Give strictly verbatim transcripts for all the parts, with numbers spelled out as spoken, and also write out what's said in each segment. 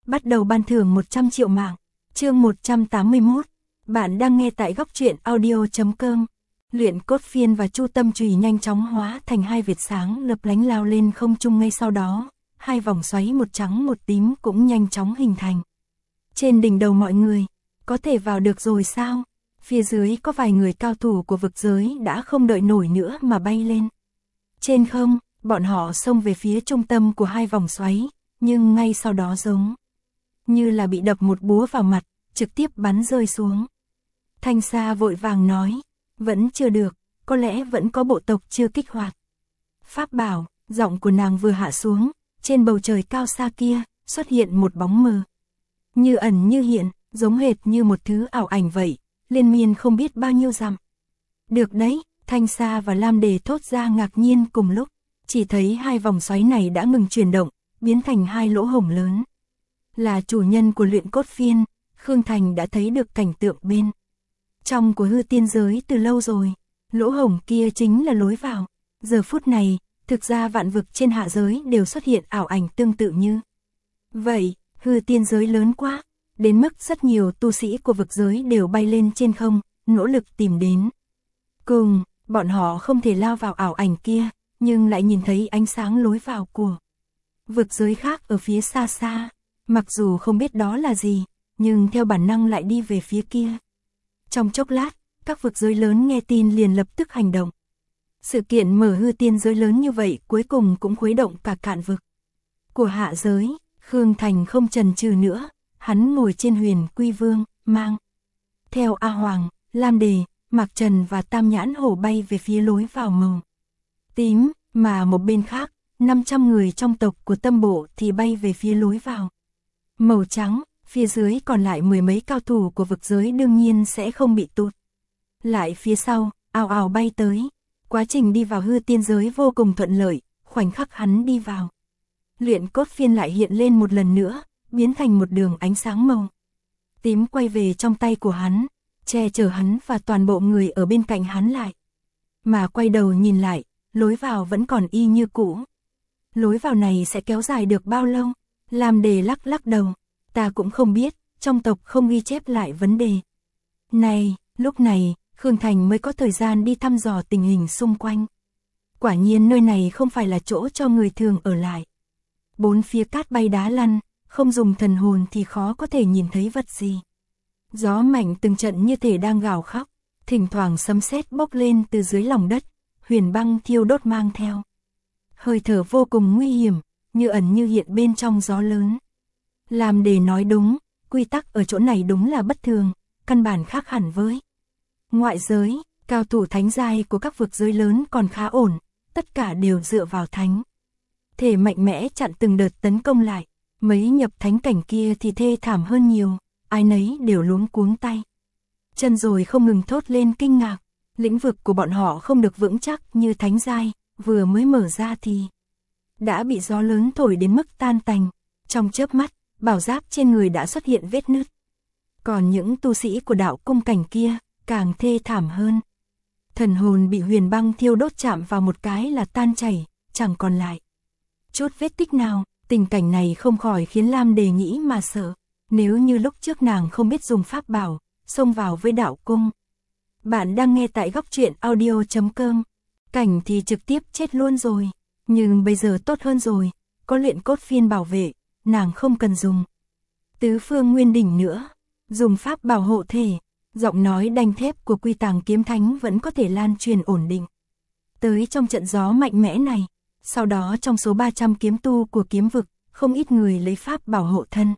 bắt đầu ban thưởng một trăm triệu mạng. Chương một trăm tám mươi mốt. Bạn đang nghe tại góc truyện audio chấm com. Luyện cốt phiên và chu tâm chùy nhanh chóng hóa thành hai vệt sáng lấp lánh lao lên không trung, ngay sau đó, hai vòng xoáy một trắng một tím cũng nhanh chóng hình thành. Trên đỉnh đầu mọi người, có thể vào được rồi sao? Phía dưới có vài người cao thủ của vực giới đã không đợi nổi nữa mà bay lên. Trên không, bọn họ xông về phía trung tâm của hai vòng xoáy, nhưng ngay sau đó giống như là bị đập một búa vào mặt, trực tiếp bắn rơi xuống. Thanh Sa vội vàng nói, vẫn chưa được, có lẽ vẫn có bộ tộc chưa kích hoạt. Pháp bảo, giọng của nàng vừa hạ xuống, trên bầu trời cao xa kia, xuất hiện một bóng mờ. Như ẩn như hiện, giống hệt như một thứ ảo ảnh vậy, liên miên không biết bao nhiêu dặm. Được đấy, Thanh Sa và Lam Đề thốt ra ngạc nhiên cùng lúc, chỉ thấy hai vòng xoáy này đã ngừng chuyển động, biến thành hai lỗ hổng lớn. Là chủ nhân của luyện cốt phiên, Khương Thành đã thấy được cảnh tượng bên trong của hư tiên giới từ lâu rồi. Lỗ hổng kia chính là lối vào. Giờ phút này, thực ra vạn vực trên hạ giới đều xuất hiện ảo ảnh tương tự như vậy. Hư tiên giới lớn quá, đến mức rất nhiều tu sĩ của vực giới đều bay lên trên không, nỗ lực tìm đến. Cùng, bọn họ không thể lao vào ảo ảnh kia, nhưng lại nhìn thấy ánh sáng lối vào của vực giới khác ở phía xa xa. Mặc dù không biết đó là gì, nhưng theo bản năng lại đi về phía kia. Trong chốc lát, các vực giới lớn nghe tin liền lập tức hành động. Sự kiện mở hư tiên giới lớn như vậy cuối cùng cũng khuấy động cả cạn vực của hạ giới. Khương Thành không chần chừ nữa, hắn ngồi trên huyền quy vương, mang theo A Hoàng, Lam Đề, Mạc Trần và Tam Nhãn Hổ bay về phía lối vào màu tím, mà một bên khác, năm trăm người trong tộc của Tâm Bộ thì bay về phía lối vào màu trắng. Phía dưới còn lại mười mấy cao thủ của vực giới đương nhiên sẽ không bị tụt lại phía sau, ào ào bay tới. Quá trình đi vào hư tiên giới vô cùng thuận lợi, khoảnh khắc hắn đi vào, luyện cốt phiên lại hiện lên một lần nữa, biến thành một đường ánh sáng màu tím quay về trong tay của hắn, che chở hắn và toàn bộ người ở bên cạnh hắn lại. Mà quay đầu nhìn lại, lối vào vẫn còn y như cũ. Lối vào này sẽ kéo dài được bao lâu? Lam Đề lắc lắc đầu, ta cũng không biết, trong tộc không ghi chép lại vấn đề này. Lúc này, Khương Thành mới có thời gian đi thăm dò tình hình xung quanh. Quả nhiên nơi này không phải là chỗ cho người thường ở lại. Bốn phía cát bay đá lăn, không dùng thần hồn thì khó có thể nhìn thấy vật gì. Gió mạnh từng trận như thể đang gào khóc, thỉnh thoảng sấm sét bốc lên từ dưới lòng đất, huyền băng thiêu đốt mang theo hơi thở vô cùng nguy hiểm, như ẩn như hiện bên trong gió lớn. Lam Đề nói đúng, quy tắc ở chỗ này đúng là bất thường, căn bản khác hẳn với ngoại giới. Cao thủ thánh giai của các vực giới lớn còn khá ổn, tất cả đều dựa vào thánh thể mạnh mẽ chặn từng đợt tấn công lại. Mấy nhập thánh cảnh kia thì thê thảm hơn nhiều, ai nấy đều luống cuống tay chân rồi không ngừng thốt lên kinh ngạc. Lĩnh vực của bọn họ không được vững chắc như thánh giai, vừa mới mở ra thì đã bị gió lớn thổi đến mức tan tành. Trong chớp mắt, bảo giáp trên người đã xuất hiện vết nứt. Còn những tu sĩ của đạo cung cảnh kia, càng thê thảm hơn. Thần hồn bị huyền băng thiêu đốt chạm vào một cái là tan chảy, chẳng còn lại chút vết tích nào. Tình cảnh này không khỏi khiến Lam Đề nghĩ mà sợ. Nếu như lúc trước nàng không biết dùng pháp bảo, xông vào với đạo cung. Bạn đang nghe tại góc truyện audio chấm com. Cảnh thì trực tiếp chết luôn rồi. Nhưng bây giờ tốt hơn rồi, có luyện cốt phiên bảo vệ, nàng không cần dùng tứ phương nguyên đỉnh nữa. Dùng pháp bảo hộ thể, giọng nói đanh thép của Quy Tàng Kiếm Thánh vẫn có thể lan truyền ổn định tới trong trận gió mạnh mẽ này. Sau đó trong số ba trăm kiếm tu của kiếm vực, không ít người lấy pháp bảo hộ thân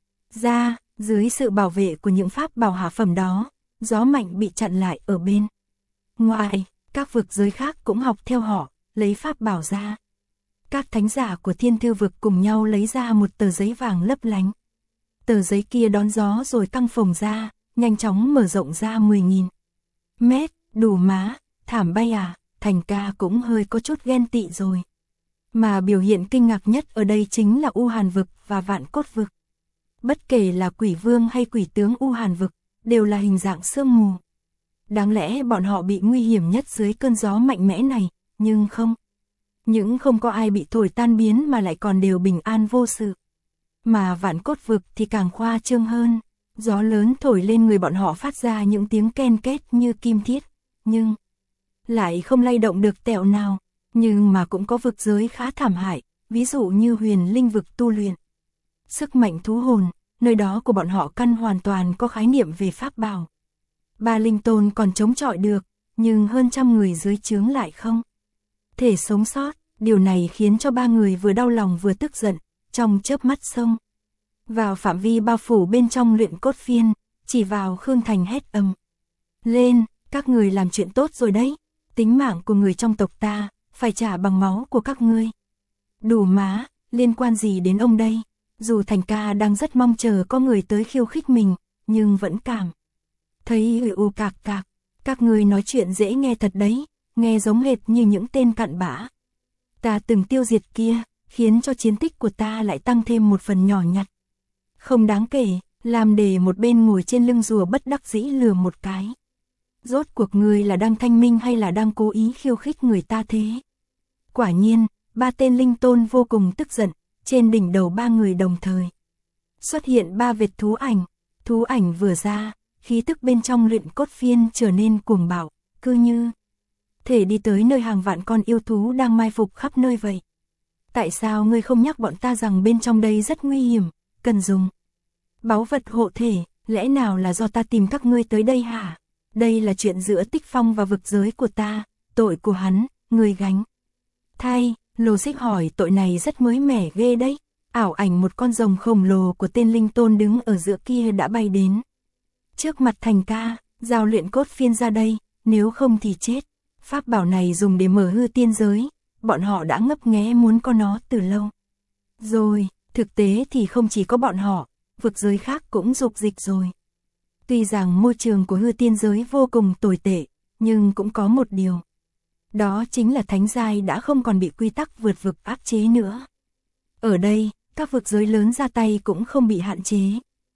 ra. Dưới sự bảo vệ của những pháp bảo hạ phẩm đó, gió mạnh bị chặn lại ở bên ngoài. Các vực giới khác cũng học theo họ, lấy pháp bảo ra. Các thánh giả của thiên thư vực cùng nhau lấy ra một tờ giấy vàng lấp lánh. Tờ giấy kia đón gió rồi căng phồng ra, nhanh chóng mở rộng ra mười nghìn mét, đủ má. Thảm bay à, Thành ca cũng hơi có chút ghen tị rồi. Mà biểu hiện kinh ngạc nhất ở đây chính là U Hàn vực và Vạn Cốt vực. Bất kể là quỷ vương hay quỷ tướng U Hàn vực, đều là hình dạng sương mù. Đáng lẽ bọn họ bị nguy hiểm nhất dưới cơn gió mạnh mẽ này, nhưng không. Những không có ai bị thổi tan biến mà lại còn đều bình an vô sự. Mà Vạn Cốt vực thì càng khoa trương hơn. Gió lớn thổi lên người bọn họ phát ra những tiếng ken két như kim thiết, nhưng lại không lay động được tẹo nào. Nhưng mà cũng có vực giới khá thảm hại, ví dụ như huyền linh vực tu luyện. Sức mạnh thú hồn, nơi đó của bọn họ căn hoàn toàn có khái niệm về pháp bảo. Ba linh tôn còn chống chọi được, nhưng hơn trăm người dưới trướng lại không thể sống sót. Điều này khiến cho ba người vừa đau lòng vừa tức giận, trong chớp mắt xông vào phạm vi bao phủ bên trong luyện cốt phiên, chỉ vào Khương Thành hét ầm lên, các người làm chuyện tốt rồi đấy, tính mạng của người trong tộc ta, phải trả bằng máu của các ngươi. Đủ má, liên quan gì đến ông đây? Dù Thành ca đang rất mong chờ có người tới khiêu khích mình, nhưng vẫn cảm thấy ư u cạc cạc, các ngươi nói chuyện dễ nghe thật đấy, nghe giống hệt như những tên cặn bã ta từng tiêu diệt kia, khiến cho chiến tích của ta lại tăng thêm một phần nhỏ nhặt. Không đáng kể, làm để một bên ngồi trên lưng rùa bất đắc dĩ lừa một cái. Rốt cuộc ngươi là đang thanh minh hay là đang cố ý khiêu khích người ta thế? Quả nhiên, ba tên linh tôn vô cùng tức giận, trên đỉnh đầu ba người đồng thời xuất hiện ba vệt thú ảnh. Thú ảnh vừa ra, khí tức bên trong luyện cốt phiên trở nên cuồng bạo, cứ như thể đi tới nơi hàng vạn con yêu thú đang mai phục khắp nơi vậy. Tại sao ngươi không nhắc bọn ta rằng bên trong đây rất nguy hiểm, cần dùng báu vật hộ thể, lẽ nào là do ta tìm các ngươi tới đây hả? Đây là chuyện giữa Tích Phong và vực giới của ta, tội của hắn, ngươi gánh thay. Lô Xích hỏi, tội này rất mới mẻ ghê đấy. Ảo ảnh một con rồng khổng lồ của tên linh tôn đứng ở giữa kia đã bay đến trước mặt Thành ca, giao luyện cốt phiên ra đây, nếu không thì chết. Pháp bảo này dùng để mở hư tiên giới, bọn họ đã ngấp nghé muốn có nó từ lâu rồi. Thực tế thì không chỉ có bọn họ, vực giới khác cũng dục dịch rồi. Tuy rằng môi trường của hư tiên giới vô cùng tồi tệ, nhưng cũng có một điều. Đó chính là thánh giai đã không còn bị quy tắc vượt vực áp chế nữa. Ở đây, các vực giới lớn ra tay cũng không bị hạn chế.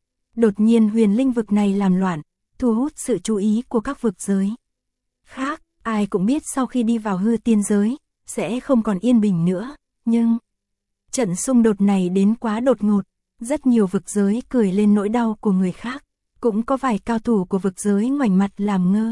Đột nhiên huyền linh vực này làm loạn, thu hút sự chú ý của các vực giới khác. Ai cũng biết sau khi đi vào hư tiên giới, sẽ không còn yên bình nữa, nhưng trận xung đột này đến quá đột ngột, rất nhiều vực giới cười lên nỗi đau của người khác, cũng có vài cao thủ của vực giới ngoảnh mặt làm ngơ.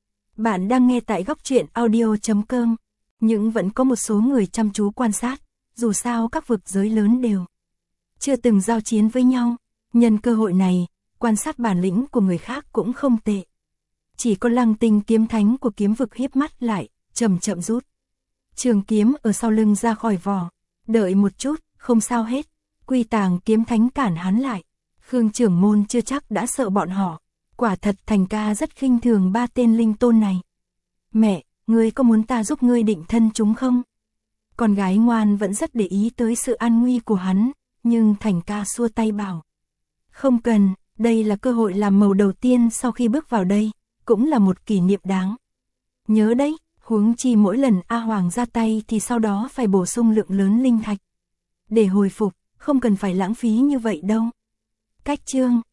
Bạn đang nghe tại góc truyện audio chấm com, nhưng vẫn có một số người chăm chú quan sát, dù sao các vực giới lớn đều chưa từng giao chiến với nhau, nhân cơ hội này, quan sát bản lĩnh của người khác cũng không tệ. Chỉ có Lăng Tinh kiếm thánh của kiếm vực hiếp mắt lại, chậm chậm rút trường kiếm ở sau lưng ra khỏi vỏ. Đợi một chút, không sao hết. Quy Tàng kiếm thánh cản hắn lại. Khương trưởng môn chưa chắc đã sợ bọn họ. Quả thật Thành ca rất khinh thường ba tên linh tôn này. Mẹ, ngươi có muốn ta giúp ngươi định thân chúng không? Con gái ngoan vẫn rất để ý tới sự an nguy của hắn, nhưng Thành ca xua tay bảo. Không cần, đây là cơ hội làm màu đầu tiên sau khi bước vào đây, cũng là một kỷ niệm đáng nhớ đấy. Huống chi mỗi lần A Hoàng ra tay thì sau đó phải bổ sung lượng lớn linh thạch để hồi phục, không cần phải lãng phí như vậy đâu. Cách chương